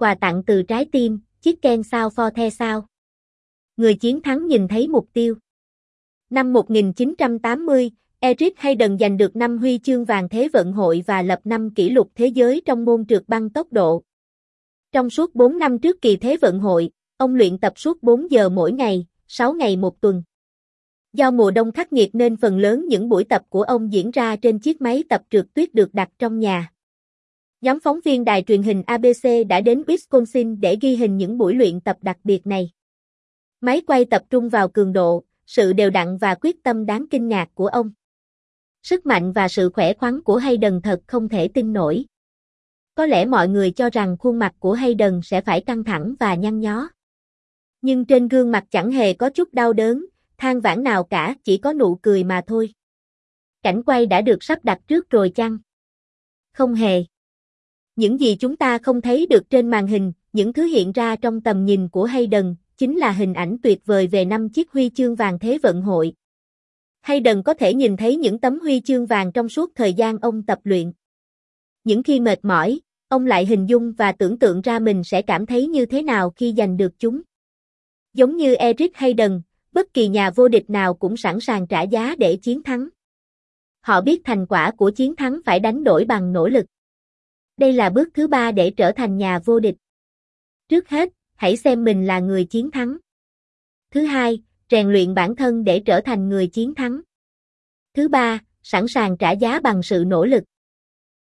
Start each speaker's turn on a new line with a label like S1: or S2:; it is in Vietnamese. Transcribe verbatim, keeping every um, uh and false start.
S1: Quà tặng từ trái tim, chiếc ken sao for the sao. Người chiến thắng nhìn thấy mục tiêu. Năm một nghìn chín trăm tám mươi, Eric Heiden giành được năm huy chương vàng Thế vận hội và lập năm kỷ lục thế giới trong môn trượt băng tốc độ. Trong suốt bốn năm trước kỳ Thế vận hội, ông luyện tập suốt bốn giờ mỗi ngày, sáu ngày một tuần. Do mùa đông khắc nghiệt nên phần lớn những buổi tập của ông diễn ra trên chiếc máy tập trượt tuyết được đặt trong nhà. Nhóm phóng viên đài truyền hình a bê xê đã đến Wisconsin để ghi hình những buổi luyện tập đặc biệt này. Máy quay tập trung vào cường độ, sự đều đặn và quyết tâm đáng kinh ngạc của ông. Sức mạnh và sự khỏe khoắn của Heiden thật không thể tin nổi. Có lẽ mọi người cho rằng khuôn mặt của Heiden sẽ phải căng thẳng và nhăn nhó. Nhưng trên gương mặt chẳng hề có chút đau đớn, than vãn nào cả, chỉ có nụ cười mà thôi. Cảnh quay đã được sắp đặt trước rồi chăng? Không hề. Những gì chúng ta không thấy được trên màn hình, những thứ hiện ra trong tầm nhìn của Heiden, chính là hình ảnh tuyệt vời về năm chiếc huy chương vàng Thế vận hội. Heiden có thể nhìn thấy những tấm huy chương vàng trong suốt thời gian ông tập luyện. Những khi mệt mỏi, ông lại hình dung và tưởng tượng ra mình sẽ cảm thấy như thế nào khi giành được chúng. Giống như Eric Heiden, bất kỳ nhà vô địch nào cũng sẵn sàng trả giá để chiến thắng. Họ biết thành quả của chiến thắng phải đánh đổi bằng nỗ lực. Đây là bước thứ ba để trở thành nhà vô địch. Trước hết, hãy xem mình là người chiến thắng. Thứ hai, rèn luyện bản thân để trở thành người chiến thắng. Thứ ba, sẵn sàng trả giá bằng sự nỗ lực.